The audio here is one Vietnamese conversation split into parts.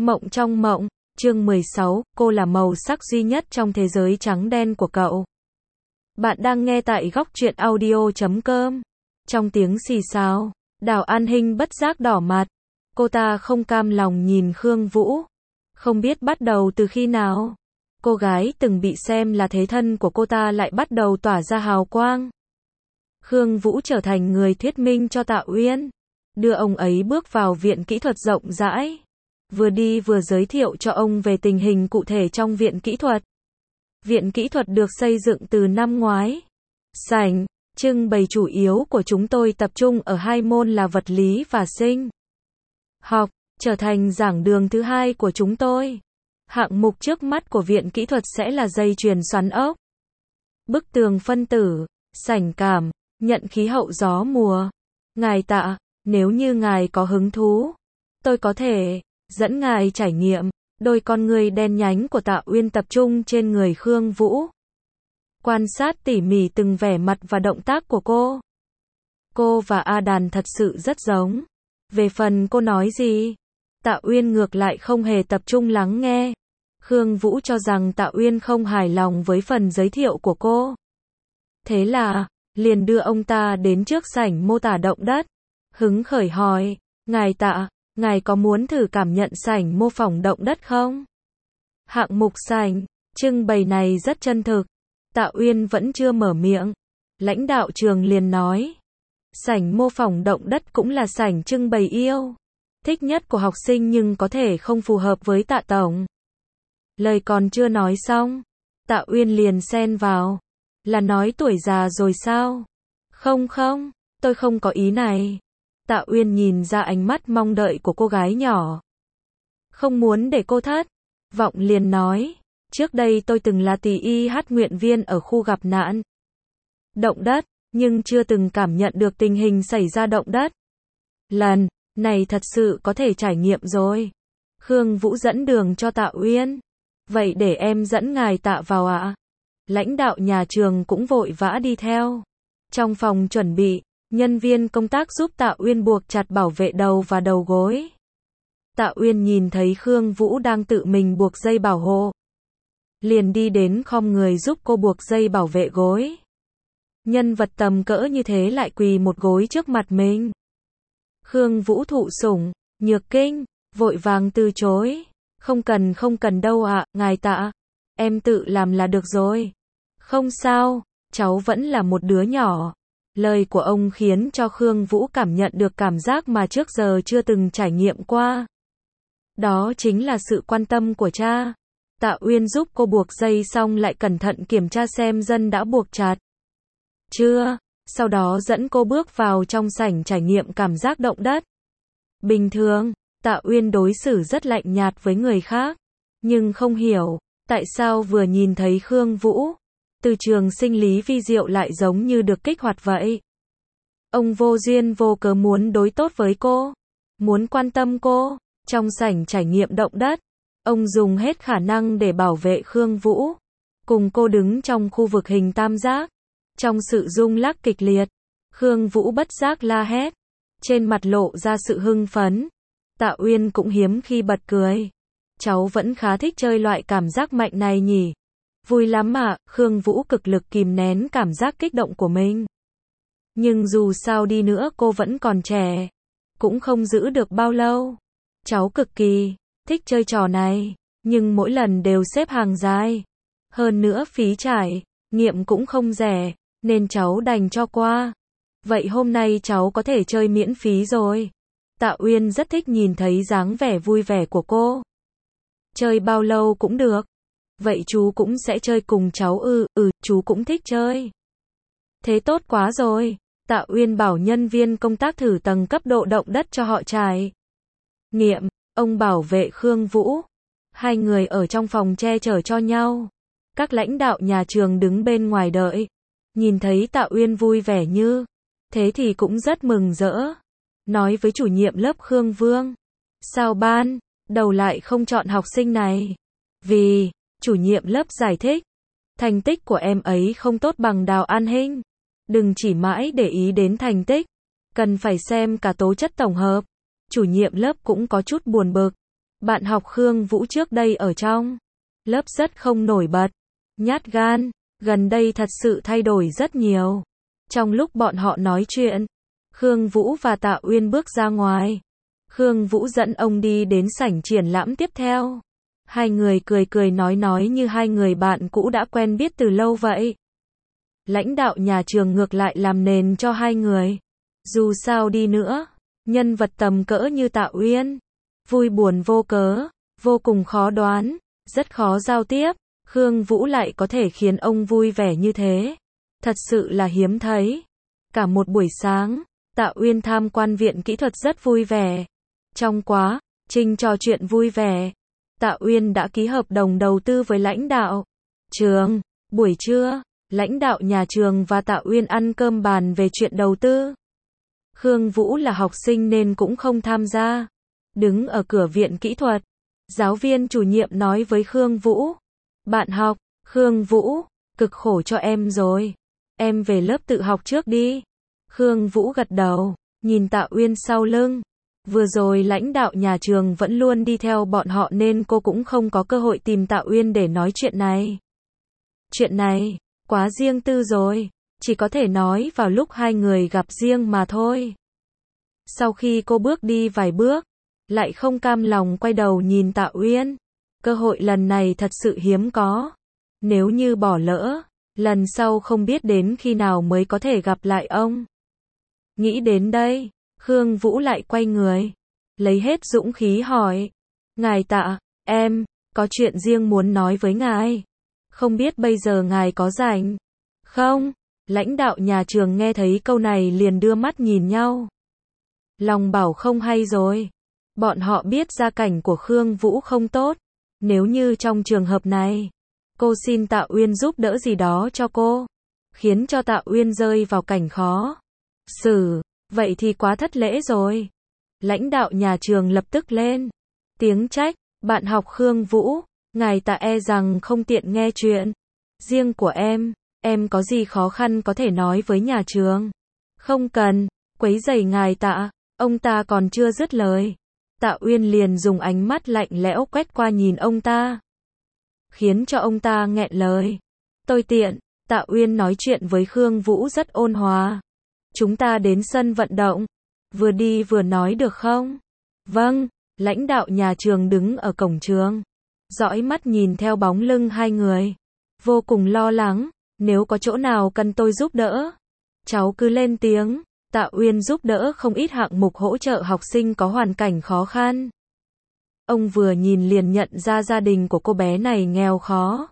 Mộng trong mộng, chương 16, cô là màu sắc duy nhất trong thế giới trắng đen của cậu. Bạn đang nghe tại góc truyện audio.com. Trong tiếng xì xào, Đào An Hinh bất giác đỏ mặt. Cô ta không cam lòng nhìn Khương Vũ. Không biết bắt đầu từ khi nào, cô gái từng bị xem là thế thân của cô ta lại bắt đầu tỏa ra hào quang. Khương Vũ trở thành người thuyết minh cho Tạ Uyên, đưa ông ấy bước vào viện kỹ thuật rộng rãi. Vừa đi vừa giới thiệu cho ông về tình hình cụ thể trong viện kỹ thuật. Viện kỹ thuật được xây dựng từ năm ngoái. Sảnh trưng bày chủ yếu của chúng tôi tập trung ở hai môn là vật lý và sinh học, trở thành giảng đường thứ hai của chúng tôi. Hạng mục trước mắt của viện kỹ thuật sẽ là dây chuyền xoắn ốc, bức tường phân tử, sảnh cảm, nhận khí hậu gió mùa. Ngài Tạ, nếu như ngài có hứng thú, tôi có thể dẫn ngài trải nghiệm. Đôi con ngươi đen nhánh của Tạ Uyên tập trung trên người Khương Vũ, quan sát tỉ mỉ từng vẻ mặt và động tác của cô. Cô và A Đàn thật sự rất giống. Về phần cô nói gì, Tạ Uyên ngược lại không hề tập trung lắng nghe. Khương Vũ cho rằng Tạ Uyên không hài lòng với phần giới thiệu của cô. Thế là, liền đưa ông ta đến trước sảnh mô tả động đất. Hứng khởi hỏi, ngài Tạ, ngài có muốn thử cảm nhận sảnh mô phỏng động đất không? Hạng mục sảnh trưng bày này rất chân thực. Tạ Uyên vẫn chưa mở miệng. Lãnh đạo trường liền nói, sảnh mô phỏng động đất cũng là sảnh trưng bày yêu thích nhất của học sinh nhưng có thể không phù hợp với Tạ tổng. Lời còn chưa nói xong, Tạ Uyên liền xen vào. Là nói tuổi già rồi sao? Không, tôi không có ý này. Tạ Uyên nhìn ra ánh mắt mong đợi của cô gái nhỏ. Không muốn để cô thất vọng liền nói, trước đây tôi từng là TIH nguyện viên ở khu gặp nạn động đất, nhưng chưa từng cảm nhận được tình hình xảy ra động đất. Lần này thật sự có thể trải nghiệm rồi. Khương Vũ dẫn đường cho Tạ Uyên. Vậy để em dẫn ngài Tạ vào ạ. Lãnh đạo nhà trường cũng vội vã đi theo. Trong phòng chuẩn bị, nhân viên công tác giúp Tạ Uyên buộc chặt bảo vệ đầu và đầu gối. Tạ Uyên nhìn thấy Khương Vũ đang tự mình buộc dây bảo hộ, liền đi đến khom người giúp cô buộc dây bảo vệ gối. Nhân vật tầm cỡ như thế lại quỳ một gối trước mặt mình. Khương Vũ thụ sủng, nhược kinh, vội vàng từ chối. Không cần đâu ạ, ngài Tạ. Em tự làm là được rồi. Không sao, cháu vẫn là một đứa nhỏ. Lời của ông khiến cho Khương Vũ cảm nhận được cảm giác mà trước giờ chưa từng trải nghiệm qua. Đó chính là sự quan tâm của cha. Tạ Uyên giúp cô buộc dây xong lại cẩn thận kiểm tra xem dây đã buộc chặt chưa, sau đó dẫn cô bước vào trong sảnh trải nghiệm cảm giác động đất. Bình thường, Tạ Uyên đối xử rất lạnh nhạt với người khác, nhưng không hiểu tại sao vừa nhìn thấy Khương Vũ, từ trường sinh lý vi diệu lại giống như được kích hoạt vậy. Ông vô duyên vô cớ muốn đối tốt với cô, muốn quan tâm cô. Trong sảnh trải nghiệm động đất, ông dùng hết khả năng để bảo vệ Khương Vũ. Cùng cô đứng trong khu vực hình tam giác. Trong sự rung lắc kịch liệt, Khương Vũ bất giác la hét, trên mặt lộ ra sự hưng phấn. Tạ Uyên cũng hiếm khi bật cười. Cháu vẫn khá thích chơi loại cảm giác mạnh này nhỉ? Vui lắm ạ. Khương Vũ cực lực kìm nén cảm giác kích động của mình. Nhưng dù sao đi nữa cô vẫn còn trẻ, cũng không giữ được bao lâu. Cháu cực kỳ thích chơi trò này, nhưng mỗi lần đều xếp hàng dài. Hơn nữa phí trải nghiệm cũng không rẻ, nên cháu đành cho qua. Vậy hôm nay cháu có thể chơi miễn phí rồi. Tạ Uyên rất thích nhìn thấy dáng vẻ vui vẻ của cô. Chơi bao lâu cũng được. Vậy chú cũng sẽ chơi cùng cháu ư? Chú cũng thích chơi. Thế tốt quá rồi. Tạ Uyên bảo nhân viên công tác thử tầng cấp độ động đất cho họ trải nghiệm. Ông bảo vệ Khương Vũ. Hai người ở trong phòng che chở cho nhau. Các lãnh đạo nhà trường đứng bên ngoài đợi. Nhìn thấy Tạ Uyên vui vẻ như thế thì cũng rất mừng rỡ. Nói với chủ nhiệm lớp Khương Vương, sao ban đầu lại không chọn học sinh này? Vì, chủ nhiệm lớp giải thích, thành tích của em ấy không tốt bằng Đào An Hinh. Đừng chỉ mãi để ý đến thành tích, cần phải xem cả tố chất tổng hợp. Chủ nhiệm lớp cũng có chút buồn bực. Bạn học Khương Vũ trước đây ở trong lớp rất không nổi bật, nhát gan, gần đây thật sự thay đổi rất nhiều. Trong lúc bọn họ nói chuyện, Khương Vũ và Tạ Uyên bước ra ngoài. Khương Vũ dẫn ông đi đến sảnh triển lãm tiếp theo. Hai người cười cười nói như hai người bạn cũ đã quen biết từ lâu vậy. Lãnh đạo nhà trường ngược lại làm nền cho hai người. Dù sao đi nữa, nhân vật tầm cỡ như Tạ Uyên, vui buồn vô cớ, vô cùng khó đoán, rất khó giao tiếp. Khương Vũ lại có thể khiến ông vui vẻ như thế. Thật sự là hiếm thấy. Cả một buổi sáng, Tạ Uyên tham quan viện kỹ thuật rất vui vẻ. Trong quá trình trò chuyện vui vẻ, Tạ Uyên đã ký hợp đồng đầu tư với lãnh đạo trường. Buổi trưa, lãnh đạo nhà trường và Tạ Uyên ăn cơm bàn về chuyện đầu tư. Khương Vũ là học sinh nên cũng không tham gia. Đứng ở cửa viện kỹ thuật, giáo viên chủ nhiệm nói với Khương Vũ. Bạn học, Khương Vũ, cực khổ cho em rồi. Em về lớp tự học trước đi. Khương Vũ gật đầu, nhìn Tạ Uyên sau lưng. Vừa rồi lãnh đạo nhà trường vẫn luôn đi theo bọn họ nên cô cũng không có cơ hội tìm Tạ Uyên để nói chuyện này. Chuyện này, quá riêng tư rồi, chỉ có thể nói vào lúc hai người gặp riêng mà thôi. Sau khi cô bước đi vài bước, lại không cam lòng quay đầu nhìn Tạ Uyên. Cơ hội lần này thật sự hiếm có. Nếu như bỏ lỡ, lần sau không biết đến khi nào mới có thể gặp lại ông. Nghĩ đến đây, Khương Vũ lại quay người, lấy hết dũng khí hỏi. Ngài Tạ, em có chuyện riêng muốn nói với ngài. Không biết bây giờ ngài có rảnh không? Lãnh đạo nhà trường nghe thấy câu này liền đưa mắt nhìn nhau. Lòng bảo không hay rồi. Bọn họ biết gia cảnh của Khương Vũ không tốt. Nếu như trong trường hợp này, cô xin Tạ Uyên giúp đỡ gì đó cho cô, khiến cho Tạ Uyên rơi vào cảnh khó xử, vậy thì quá thất lễ rồi. Lãnh đạo nhà trường lập tức lên tiếng trách. Bạn học Khương Vũ, ngài Tạ e rằng không tiện nghe chuyện riêng của em có gì khó khăn có thể nói với nhà trường. Không cần quấy rầy ngài Tạ. Ông ta còn chưa dứt lời, Tạ Uyên liền dùng ánh mắt lạnh lẽo quét qua nhìn ông ta, khiến cho ông ta nghẹn lời. Tôi tiện. Tạ Uyên nói chuyện với Khương Vũ rất ôn hòa. Chúng ta đến sân vận động, vừa đi vừa nói được không? Vâng. Lãnh đạo nhà trường đứng ở cổng trường, dõi mắt nhìn theo bóng lưng hai người, vô cùng lo lắng. Nếu có chỗ nào cần tôi giúp đỡ, cháu cứ lên tiếng. Tạ Uyên giúp đỡ không ít hạng mục hỗ trợ học sinh có hoàn cảnh khó khăn. Ông vừa nhìn liền nhận ra gia đình của cô bé này nghèo khó.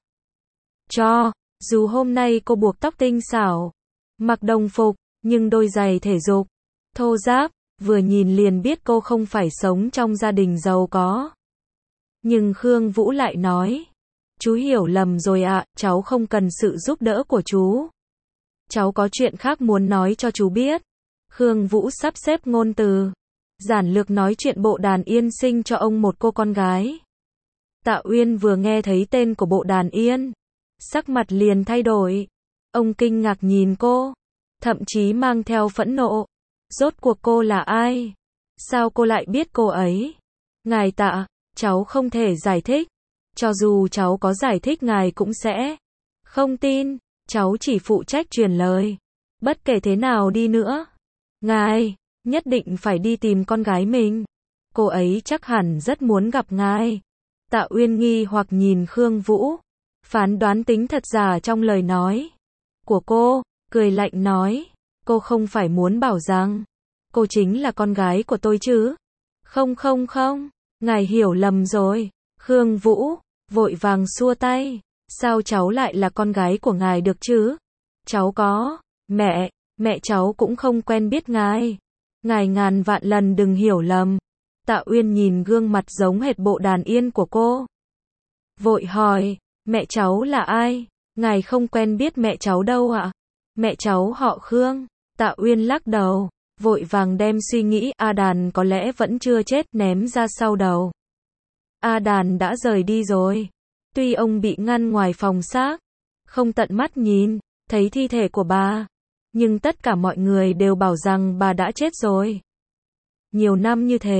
Dù hôm nay cô buộc tóc tinh xảo, mặc đồng phục, nhưng đôi giày thể dục thô ráp, vừa nhìn liền biết cô không phải sống trong gia đình giàu có. Nhưng Khương Vũ lại nói, chú hiểu lầm rồi ạ, cháu không cần sự giúp đỡ của chú. Cháu có chuyện khác muốn nói cho chú biết. Khương Vũ sắp xếp ngôn từ, giản lược nói chuyện Bộ Đàn Yên sinh cho ông một cô con gái. Tạ Uyên vừa nghe thấy tên của Bộ Đàn Yên, sắc mặt liền thay đổi. Ông kinh ngạc nhìn cô, thậm chí mang theo phẫn nộ. Rốt cuộc cô là ai? Sao cô lại biết cô ấy? Ngài Tạ, cháu không thể giải thích. Cho dù cháu có giải thích ngài cũng sẽ không tin. Cháu chỉ phụ trách truyền lời. Bất kể thế nào đi nữa, ngài nhất định phải đi tìm con gái mình. Cô ấy chắc hẳn rất muốn gặp ngài. Tạ Uyên nghi hoặc nhìn Khương Vũ, phán đoán tính thật giả trong lời nói của cô, cười lạnh nói, cô không phải muốn bảo rằng cô chính là con gái của tôi chứ? Không, ngài hiểu lầm rồi. Khương Vũ vội vàng xua tay, sao cháu lại là con gái của ngài được chứ? Cháu có mẹ cháu cũng không quen biết ngài. Ngài ngàn vạn lần đừng hiểu lầm. Tạ Uyên nhìn gương mặt giống hệt Bộ Đàn Yên của cô, vội hỏi, mẹ cháu là ai? Ngài không quen biết mẹ cháu đâu ạ? Mẹ cháu họ Khương. Tạ Uyên lắc đầu, vội vàng đem suy nghĩ A Đàn có lẽ vẫn chưa chết ném ra sau đầu. A Đàn đã rời đi rồi. Tuy ông bị ngăn ngoài phòng xác, không tận mắt nhìn thấy thi thể của bà, nhưng tất cả mọi người đều bảo rằng bà đã chết rồi. Nhiều năm như thế,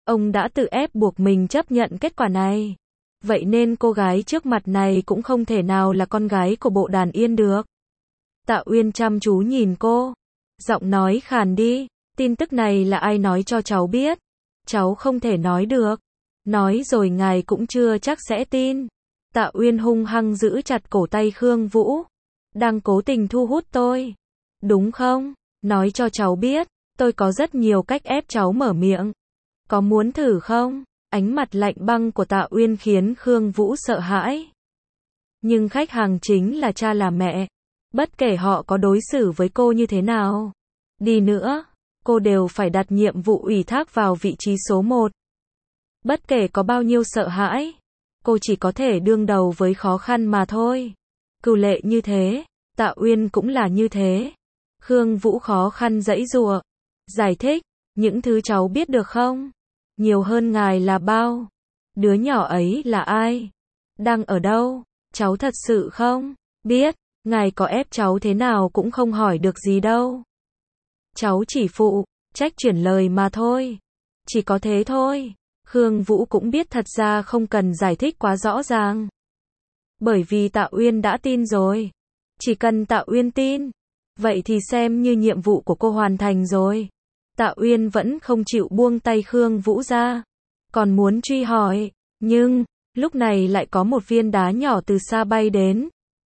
Ông đã tự ép buộc mình chấp nhận kết quả này. Vậy nên cô gái trước mặt này cũng không thể nào là con gái của Bộ Đàn Yên được. Tạ Uyên chăm chú nhìn cô. Giọng nói khàn đi. Tin tức này là ai nói cho cháu biết? Cháu không thể nói được. Nói rồi ngài cũng chưa chắc sẽ tin. Tạ Uyên hung hăng giữ chặt cổ tay Khương Vũ. Đang cố tình thu hút tôi. Đúng không? Nói cho cháu biết. Tôi có rất nhiều cách ép cháu mở miệng. Có muốn thử không? Ánh mặt lạnh băng của Tạ Uyên khiến Khương Vũ sợ hãi. Nhưng khách hàng chính là cha là mẹ. Bất kể họ có đối xử với cô như thế nào đi nữa, cô đều phải đặt nhiệm vụ ủy thác vào vị trí số 1. Bất kể có bao nhiêu sợ hãi, cô chỉ có thể đương đầu với khó khăn mà thôi. Cửu Lệ như thế, Tạ Uyên cũng là như thế. Khương Vũ khó khăn giãy giụa. Giải thích, những thứ cháu biết được không? Nhiều hơn ngài là bao? Đứa nhỏ ấy là ai? Đang ở đâu? Cháu thật sự không biết, ngài có ép cháu thế nào cũng không hỏi được gì đâu. Cháu chỉ phụ trách chuyển lời mà thôi. Chỉ có thế thôi. Khương Vũ cũng biết thật ra không cần giải thích quá rõ ràng. Bởi vì Tạ Uyên đã tin rồi. Chỉ cần Tạ Uyên tin, vậy thì xem như nhiệm vụ của cô hoàn thành rồi. Tạ Uyên vẫn không chịu buông tay Khương Vũ ra. Còn muốn truy hỏi, nhưng lúc này lại có một viên đá nhỏ từ xa bay đến.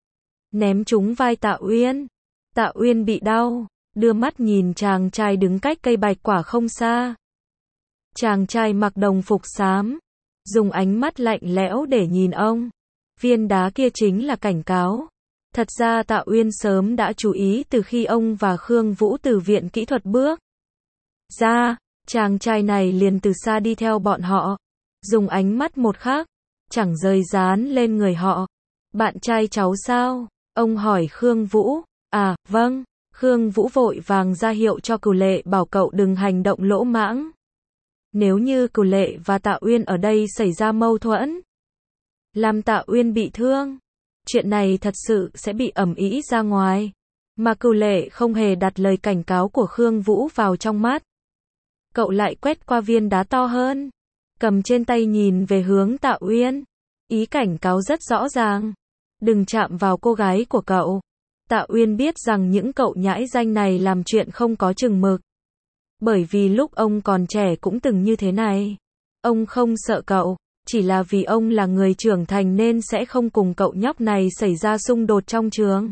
Ném trúng vai Tạ Uyên. Tạ Uyên bị đau, đưa mắt nhìn chàng trai đứng cách cây bạch quả không xa. Chàng trai mặc đồng phục xám, dùng ánh mắt lạnh lẽo để nhìn ông. Viên đá kia chính là cảnh cáo. Thật ra Tạ Uyên sớm đã chú ý từ khi ông và Khương Vũ từ viện kỹ thuật bước ra, chàng trai này liền từ xa đi theo bọn họ, dùng ánh mắt một khác, chẳng rời dán lên người họ. Bạn trai cháu sao? Ông hỏi Khương Vũ. À, vâng. Khương Vũ vội vàng ra hiệu cho Cửu Lệ bảo cậu đừng hành động lỗ mãng. Nếu như Cửu Lệ và Tạ Uyên ở đây xảy ra mâu thuẫn, làm Tạ Uyên bị thương, chuyện này thật sự sẽ bị ầm ĩ ra ngoài. Mà Cửu Lệ không hề đặt lời cảnh cáo của Khương Vũ vào trong mắt. Cậu lại quét qua viên đá to hơn, cầm trên tay nhìn về hướng Tạ Uyên. Ý cảnh cáo rất rõ ràng. Đừng chạm vào cô gái của cậu. Tạ Uyên biết rằng những cậu nhãi danh này làm chuyện không có chừng mực. Bởi vì lúc ông còn trẻ cũng từng như thế này. Ông không sợ cậu, chỉ là vì ông là người trưởng thành nên sẽ không cùng cậu nhóc này xảy ra xung đột trong trường.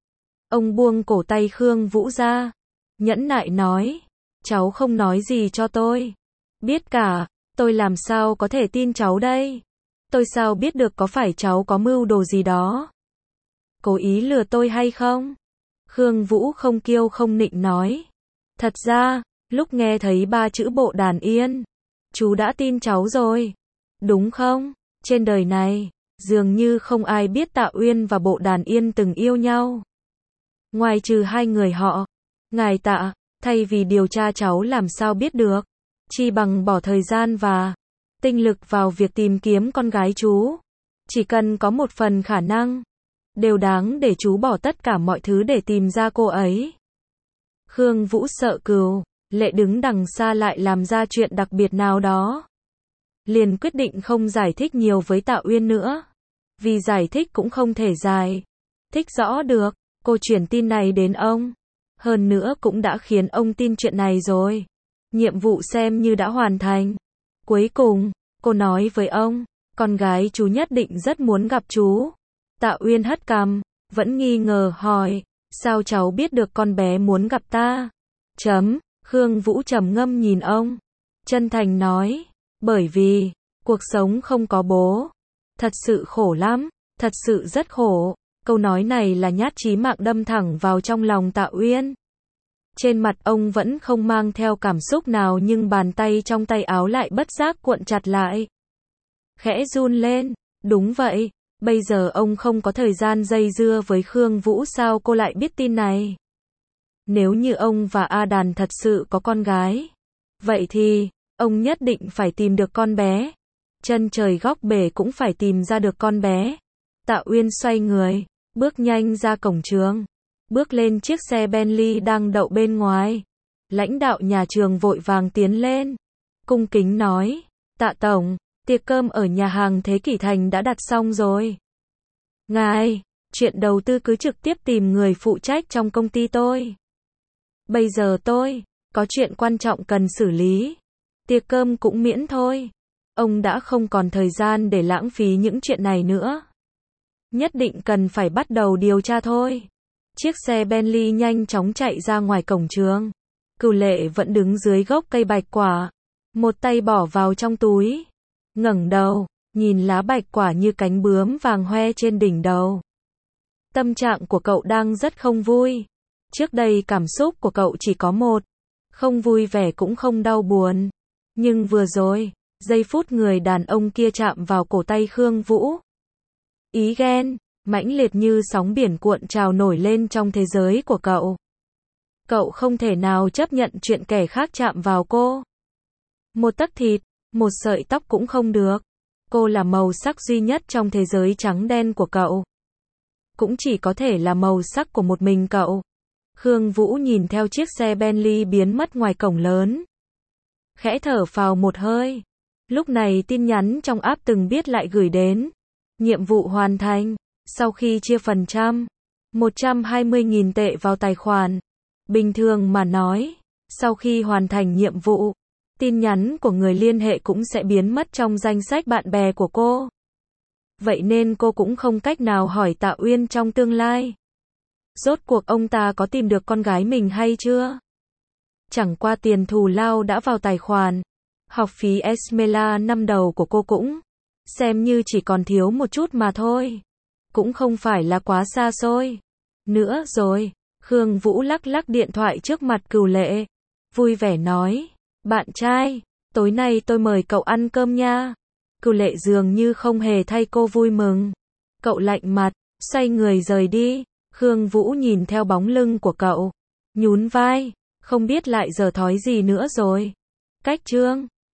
Ông buông cổ tay Khương Vũ ra, nhẫn nại nói, cháu không nói gì cho tôi biết cả, tôi làm sao có thể tin cháu đây? Tôi sao biết được có phải cháu có mưu đồ gì đó? Cố ý lừa tôi hay không? Khương Vũ không kiêu không nịnh nói. Thật ra, lúc nghe thấy 3 chữ Bộ Đàn Yên, chú đã tin cháu rồi. Đúng không? Trên đời này, dường như không ai biết Tạ Uyên và Bộ Đàn Yên từng yêu nhau. Ngoài trừ hai người họ, ngài Tạ, thay vì điều tra cháu làm sao biết được, chi bằng bỏ thời gian và tinh lực vào việc tìm kiếm con gái chú. Chỉ cần có một phần khả năng, đều đáng để chú bỏ tất cả mọi thứ để tìm ra cô ấy. Khương Vũ sợ Cửu Lệ đứng đằng xa lại làm ra chuyện đặc biệt nào đó. Liền quyết định không giải thích nhiều với Tạ Uyên nữa. Vì giải thích cũng không thể giải thích rõ được. Cô chuyển tin này đến ông. Hơn nữa cũng đã khiến ông tin chuyện này rồi. Nhiệm vụ xem như đã hoàn thành. Cuối cùng, cô nói với ông, con gái chú nhất định rất muốn gặp chú. Tạ Uyên hất cằm, vẫn nghi ngờ hỏi, sao cháu biết được con bé muốn gặp ta? Khương Vũ trầm ngâm nhìn ông, chân thành nói, bởi vì, cuộc sống không có bố. Thật sự khổ lắm, thật sự rất khổ. Câu nói này là nhát chí mạng đâm thẳng vào trong lòng Tạ Uyên. Trên mặt ông vẫn không mang theo cảm xúc nào nhưng bàn tay trong tay áo lại bất giác cuộn chặt lại. Khẽ run lên, đúng vậy, bây giờ ông không có thời gian dây dưa với Khương Vũ sao cô lại biết tin này. Nếu như ông và A Đàn thật sự có con gái, vậy thì, ông nhất định phải tìm được con bé. Chân trời góc bể cũng phải tìm ra được con bé. Tạ Uyên xoay người, bước nhanh ra cổng trường, bước lên chiếc xe Bentley đang đậu bên ngoài. Lãnh đạo nhà trường vội vàng tiến lên. cung kính nói, Tạ Tổng, tiệc cơm ở nhà hàng Thế Kỷ Thành đã đặt xong rồi. Ngài, chuyện đầu tư cứ trực tiếp tìm người phụ trách trong công ty tôi. Bây giờ tôi có chuyện quan trọng cần xử lý. Tiệc cơm cũng miễn thôi. Ông đã không còn thời gian để lãng phí những chuyện này nữa. Nhất định cần phải bắt đầu điều tra thôi. Chiếc xe Bentley nhanh chóng chạy ra ngoài cổng trường. Cửu Lệ vẫn đứng dưới gốc cây bạch quả, một tay bỏ vào trong túi, ngẩng đầu, nhìn lá bạch quả như cánh bướm vàng hoe trên đỉnh đầu. Tâm trạng của cậu đang rất không vui. Trước đây cảm xúc của cậu chỉ có một, không vui vẻ cũng không đau buồn. Nhưng vừa rồi, giây phút người đàn ông kia chạm vào cổ tay Khương Vũ. Ý ghen, mãnh liệt như sóng biển cuộn trào nổi lên trong thế giới của cậu. Cậu không thể nào chấp nhận chuyện kẻ khác chạm vào cô. Một tấc thịt, một sợi tóc cũng không được. Cô là màu sắc duy nhất trong thế giới trắng đen của cậu. Cũng chỉ có thể là màu sắc của một mình cậu. Khương Vũ nhìn theo chiếc xe Bentley biến mất ngoài cổng lớn. Khẽ thở phào một hơi. Lúc này tin nhắn trong app từng biết lại gửi đến. Nhiệm vụ hoàn thành. Sau khi chia phần trăm, 120.000 tệ vào tài khoản. Bình thường mà nói, sau khi hoàn thành nhiệm vụ, tin nhắn của người liên hệ cũng sẽ biến mất trong danh sách bạn bè của cô. Vậy nên cô cũng không cách nào hỏi Tạ Uyên trong tương lai. Rốt cuộc ông ta có tìm được con gái mình hay chưa? Chẳng qua tiền thù lao đã vào tài khoản. Học phí Esmela năm đầu của cô cũng xem như chỉ còn thiếu một chút mà thôi. Cũng không phải là quá xa xôi. Nữa rồi, Khương Vũ lắc lắc điện thoại trước mặt Cửu Lệ. Vui vẻ nói, bạn trai, tối nay tôi mời cậu ăn cơm nha. Cửu Lệ dường như không hề thay cô vui mừng. Cậu lạnh mặt, xoay người rời đi. Khương Vũ nhìn theo bóng lưng của cậu, nhún vai, không biết lại giở thói gì nữa rồi. Cách chương